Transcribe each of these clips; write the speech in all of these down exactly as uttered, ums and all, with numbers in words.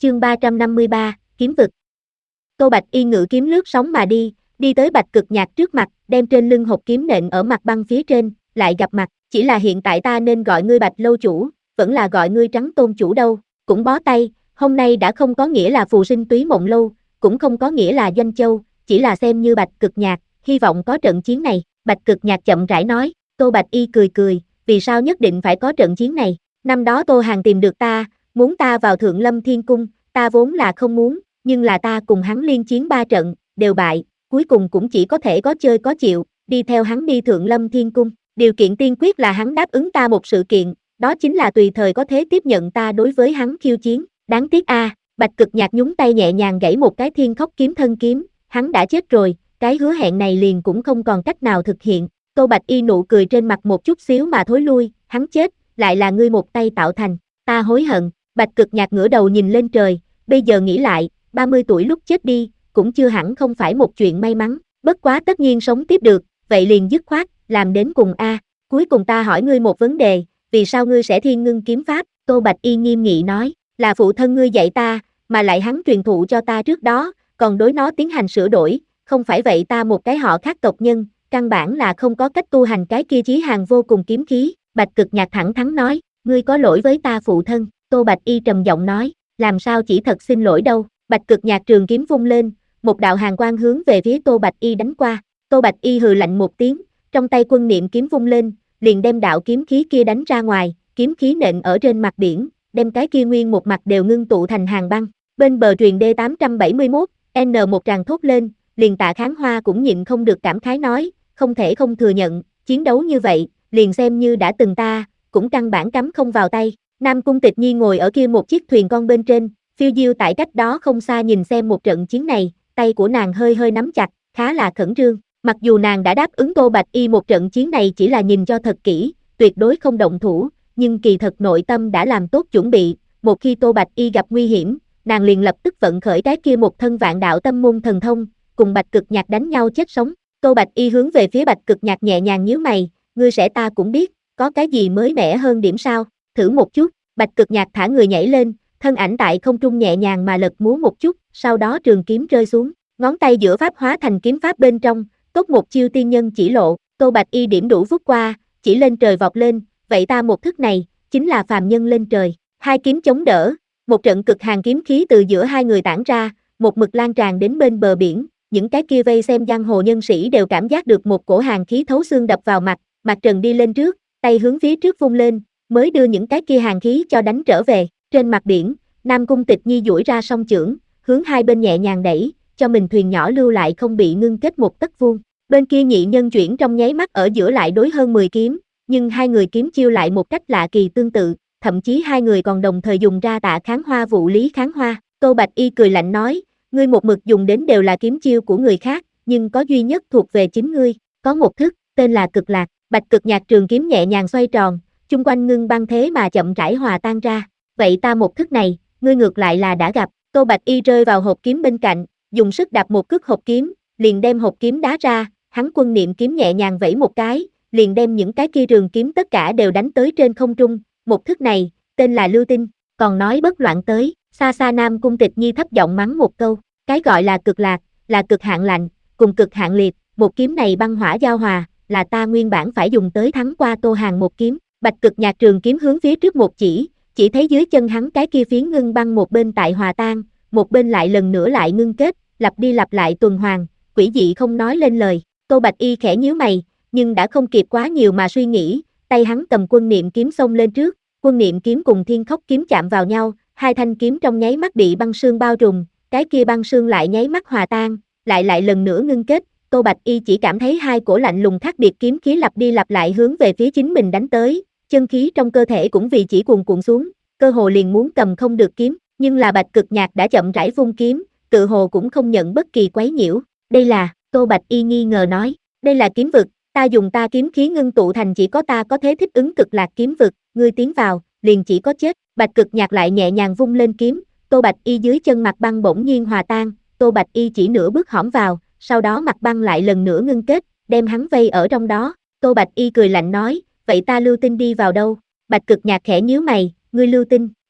Chương ba trăm năm mươi ba, kiếm vực. Tô Bạch Y ngự kiếm lướt sóng mà đi, đi tới Bạch Cực Nhạc trước mặt, đem trên lưng hộp kiếm nện ở mặt băng phía trên, lại gặp mặt, chỉ là hiện tại ta nên gọi ngươi Bạch lâu chủ, vẫn là gọi ngươi Trắng Tôn chủ đâu, cũng bó tay, hôm nay đã không có nghĩa là Phù Sinh Túy Mộng lâu, cũng không có nghĩa là Doanh Châu, chỉ là xem như Bạch Cực Nhạc, hy vọng có trận chiến này, Bạch Cực Nhạc chậm rãi nói. Tô Bạch Y cười cười, vì sao nhất định phải có trận chiến này, năm đó Tô Hàn tìm được ta, muốn ta vào Thượng Lâm Thiên Cung, ta vốn là không muốn, nhưng là ta cùng hắn liên chiến ba trận, đều bại, cuối cùng cũng chỉ có thể có chơi có chịu, đi theo hắn đi Thượng Lâm Thiên Cung, điều kiện tiên quyết là hắn đáp ứng ta một sự kiện, đó chính là tùy thời có thể tiếp nhận ta đối với hắn khiêu chiến, đáng tiếc a, à, Bạch Cực Nhạc nhúng tay nhẹ nhàng gãy một cái thiên khốc kiếm thân kiếm, hắn đã chết rồi, cái hứa hẹn này liền cũng không còn cách nào thực hiện. Tô Bạch Y nụ cười trên mặt một chút xíu mà thối lui, hắn chết, lại là ngươi một tay tạo thành, ta hối hận. Bạch Cực Nhạc ngửa đầu nhìn lên trời, bây giờ nghĩ lại, ba mươi tuổi lúc chết đi, cũng chưa hẳn không phải một chuyện may mắn, bất quá tất nhiên sống tiếp được, vậy liền dứt khoát, làm đến cùng a. À. Cuối cùng ta hỏi ngươi một vấn đề, vì sao ngươi sẽ thiên ngưng kiếm pháp? Tô Bạch Y nghiêm nghị nói, là phụ thân ngươi dạy ta, mà lại hắn truyền thụ cho ta trước đó, còn đối nó tiến hành sửa đổi, không phải vậy ta một cái họ khác tộc nhân, căn bản là không có cách tu hành cái kia chí hàng vô cùng kiếm khí. Bạch Cực Nhạc thẳng thắn nói, ngươi có lỗi với ta phụ thân. Tô Bạch Y trầm giọng nói, làm sao chỉ thật xin lỗi đâu. Bạch Cực Nhạc trường kiếm vung lên, một đạo hàn quang hướng về phía Tô Bạch Y đánh qua. Tô Bạch Y hừ lạnh một tiếng, trong tay quân niệm kiếm vung lên, liền đem đạo kiếm khí kia đánh ra ngoài, kiếm khí nện ở trên mặt biển, đem cái kia nguyên một mặt đều ngưng tụ thành hàng băng. Bên bờ truyền D tám trăm bảy mươi mốt, N một tràng thốt lên, liền Tạ Kháng Hoa cũng nhịn không được cảm khái nói, không thể không thừa nhận, chiến đấu như vậy, liền xem như đã từng ta, cũng căn bản cắm không vào tay. Nam Cung Tịch Nhi ngồi ở kia một chiếc thuyền con bên trên, phiêu diêu tại cách đó không xa nhìn xem một trận chiến này, tay của nàng hơi hơi nắm chặt, khá là khẩn trương. Mặc dù nàng đã đáp ứng Tô Bạch Y một trận chiến này chỉ là nhìn cho thật kỹ, tuyệt đối không động thủ, nhưng kỳ thật nội tâm đã làm tốt chuẩn bị, một khi Tô Bạch Y gặp nguy hiểm, nàng liền lập tức vận khởi cái kia một thân vạn đạo tâm môn thần thông, cùng Bạch Cực Nhạc đánh nhau chết sống. Tô Bạch Y hướng về phía Bạch Cực Nhạc nhẹ nhàng nhíu mày, ngươi sẽ ta cũng biết, có cái gì mới mẻ hơn điểm sao, thử một chút. Bạch Cực Nhạc thả người nhảy lên, thân ảnh tại không trung nhẹ nhàng mà lật múa một chút, sau đó trường kiếm rơi xuống, ngón tay giữa pháp hóa thành kiếm pháp bên trong, tốt một chiêu tiên nhân chỉ lộ. Tô Bạch Y điểm đủ vút qua, chỉ lên trời vọt lên, vậy ta một thức này, chính là phàm nhân lên trời. Hai kiếm chống đỡ, một trận cực hàn kiếm khí từ giữa hai người tản ra, một mực lan tràn đến bên bờ biển, những cái kia vây xem giang hồ nhân sĩ đều cảm giác được một cổ hàn khí thấu xương đập vào mặt, Mạc Trần đi lên trước, tay hướng phía trước vung lên, mới đưa những cái kia hàn khí cho đánh trở về. Trên mặt biển, Nam Cung Tịch Nhi duỗi ra song chưởng, hướng hai bên nhẹ nhàng đẩy, cho mình thuyền nhỏ lưu lại không bị ngưng kết một tấc vuông. Bên kia nhị nhân chuyển trong nháy mắt ở giữa lại đối hơn mười kiếm, nhưng hai người kiếm chiêu lại một cách lạ kỳ tương tự, thậm chí hai người còn đồng thời dùng ra Tạ Kháng Hoa vũ lý kháng hoa. Tô Bạch Y cười lạnh nói, ngươi một mực dùng đến đều là kiếm chiêu của người khác, nhưng có duy nhất thuộc về chính ngươi, có một thức, tên là Cực Lạc. Bạch Cực Nhạc trường kiếm nhẹ nhàng xoay tròn, chung quanh ngưng băng thế mà chậm rãi hòa tan ra. Vậy ta một thức này, ngươi ngược lại là đã gặp. Tô Bạch Y rơi vào hộp kiếm bên cạnh, dùng sức đạp một cước hộp kiếm, liền đem hộp kiếm đá ra, hắn quân niệm kiếm nhẹ nhàng vẫy một cái, liền đem những cái kia trường kiếm tất cả đều đánh tới trên không trung. Một thức này, tên là Lưu Tinh, còn nói bất loạn tới. Xa xa Nam Cung Tịch Nhi thấp giọng mắng một câu, cái gọi là cực lạc, là cực hạn lạnh, cùng cực hạn liệt, một kiếm này băng hỏa giao hòa, là ta nguyên bản phải dùng tới thắng qua Tô Hàn một kiếm. Bạch Cực Nhạc trường kiếm hướng phía trước một chỉ, chỉ thấy dưới chân hắn cái kia phiến ngưng băng một bên tại hòa tan, một bên lại lần nữa lại ngưng kết, lặp đi lặp lại tuần hoàn, quỷ dị không nói lên lời. Tô Bạch Y khẽ nhíu mày, nhưng đã không kịp quá nhiều mà suy nghĩ, tay hắn cầm quân niệm kiếm xông lên trước, quân niệm kiếm cùng thiên khốc kiếm chạm vào nhau, hai thanh kiếm trong nháy mắt bị băng sương bao trùm, cái kia băng sương lại nháy mắt hòa tan, lại lại lần nữa ngưng kết. Tô Bạch Y chỉ cảm thấy hai cổ lạnh lùng khác biệt kiếm khí lặp đi lặp lại hướng về phía chính mình đánh tới, chân khí trong cơ thể cũng vì chỉ cuồn cuộn xuống, cơ hồ liền muốn cầm không được kiếm, nhưng là Bạch Cực Nhạc đã chậm rãi vung kiếm, tự hồ cũng không nhận bất kỳ quấy nhiễu. Đây là, Tô Bạch Y nghi ngờ nói, đây là kiếm vực, ta dùng ta kiếm khí ngưng tụ thành chỉ có ta có thể thích ứng Cực Lạc kiếm vực, ngươi tiến vào, liền chỉ có chết. Bạch Cực Nhạc lại nhẹ nhàng vung lên kiếm, Tô Bạch Y dưới chân mặt băng bỗng nhiên hòa tan, Tô Bạch Y chỉ nửa bước hõm vào, sau đó mặt băng lại lần nữa ngưng kết, đem hắn vây ở trong đó. Tô Bạch Y cười lạnh nói, vậy ta lưu tinh đi vào đâu? Bạch Cực Nhạc khẽ nhíu mày, ngươi lưu tinh,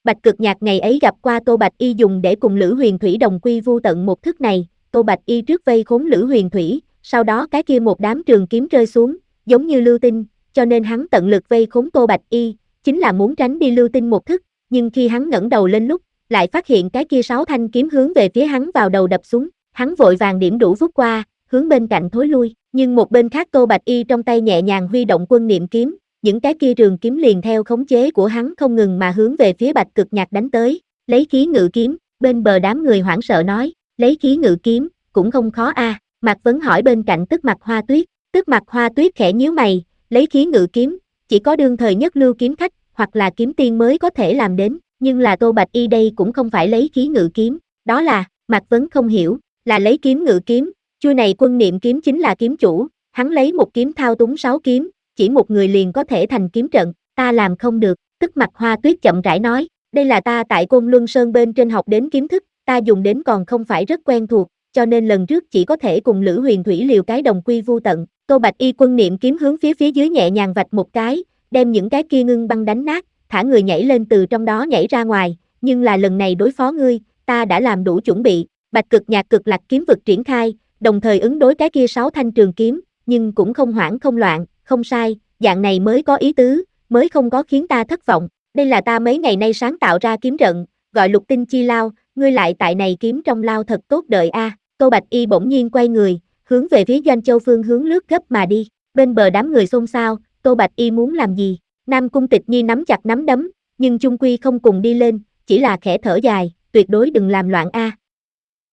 Bạch Cực Nhạc ngày ấy gặp qua Tô Bạch Y dùng để cùng Lữ Huyền Thủy đồng quy vu tận một thức này, Tô Bạch Y trước vây khốn Lữ Huyền Thủy, sau đó cái kia một đám trường kiếm rơi xuống, giống như lưu tinh, cho nên hắn tận lực vây khốn Tô Bạch Y, chính là muốn tránh đi lưu tinh một thức, nhưng khi hắn ngẩng đầu lên lúc, lại phát hiện cái kia sáu thanh kiếm hướng về phía hắn vào đầu đập xuống, hắn vội vàng điểm đủ vút qua, hướng bên cạnh thối lui, nhưng một bên khác Tô Bạch Y trong tay nhẹ nhàng huy động quân niệm kiếm, những cái kia trường kiếm liền theo khống chế của hắn không ngừng mà hướng về phía Bạch Cực Nhạc đánh tới, lấy khí ngự kiếm, bên bờ đám người hoảng sợ nói, lấy khí ngự kiếm, cũng không khó a. À. Mạc Vấn hỏi bên cạnh Tức Mặc Hoa Tuyết, Tức Mặc Hoa Tuyết khẽ nhíu mày, lấy khí ngự kiếm, chỉ có đương thời nhất lưu kiếm khách, hoặc là kiếm tiên mới có thể làm đến, nhưng là Tô Bạch Y đây cũng không phải lấy khí ngự kiếm, đó là, Mạc Vấn không hiểu, là lấy kiếm ngự kiếm, chuôi này quân niệm kiếm chính là kiếm chủ, hắn lấy một kiếm thao túng sáu kiếm, chỉ một người liền có thể thành kiếm trận, ta làm không được, Tức Mặc Hoa Tuyết chậm rãi nói, đây là ta tại Côn Luân Sơn bên trên học đến kiếm thức, ta dùng đến còn không phải rất quen thuộc, cho nên lần trước chỉ có thể cùng Lữ Huyền Thủy liều cái đồng quy vu tận. Tô Bạch Y quân niệm kiếm hướng phía phía dưới nhẹ nhàng vạch một cái, đem những cái kia ngưng băng đánh nát, thả người nhảy lên từ trong đó nhảy ra ngoài, nhưng là lần này đối phó ngươi, ta đã làm đủ chuẩn bị. Bạch Cực Nhạc Cực Lạc kiếm vực triển khai, đồng thời ứng đối cái kia sáu thanh trường kiếm, nhưng cũng không hoảng không loạn, không sai, dạng này mới có ý tứ, mới không có khiến ta thất vọng. Đây là ta mấy ngày nay sáng tạo ra kiếm trận, gọi Lục Tinh Chi Lao, ngươi lại tại này kiếm trong lao thật tốt đợi a. À. Tô Bạch Y bỗng nhiên quay người, hướng về phía Doanh Châu phương hướng lướt gấp mà đi. Bên bờ đám người xôn xao, Tô Bạch Y muốn làm gì? Nam Cung Tịch Nhi nắm chặt nắm đấm, nhưng chung quy không cùng đi lên, chỉ là khẽ thở dài, tuyệt đối đừng làm loạn a. À.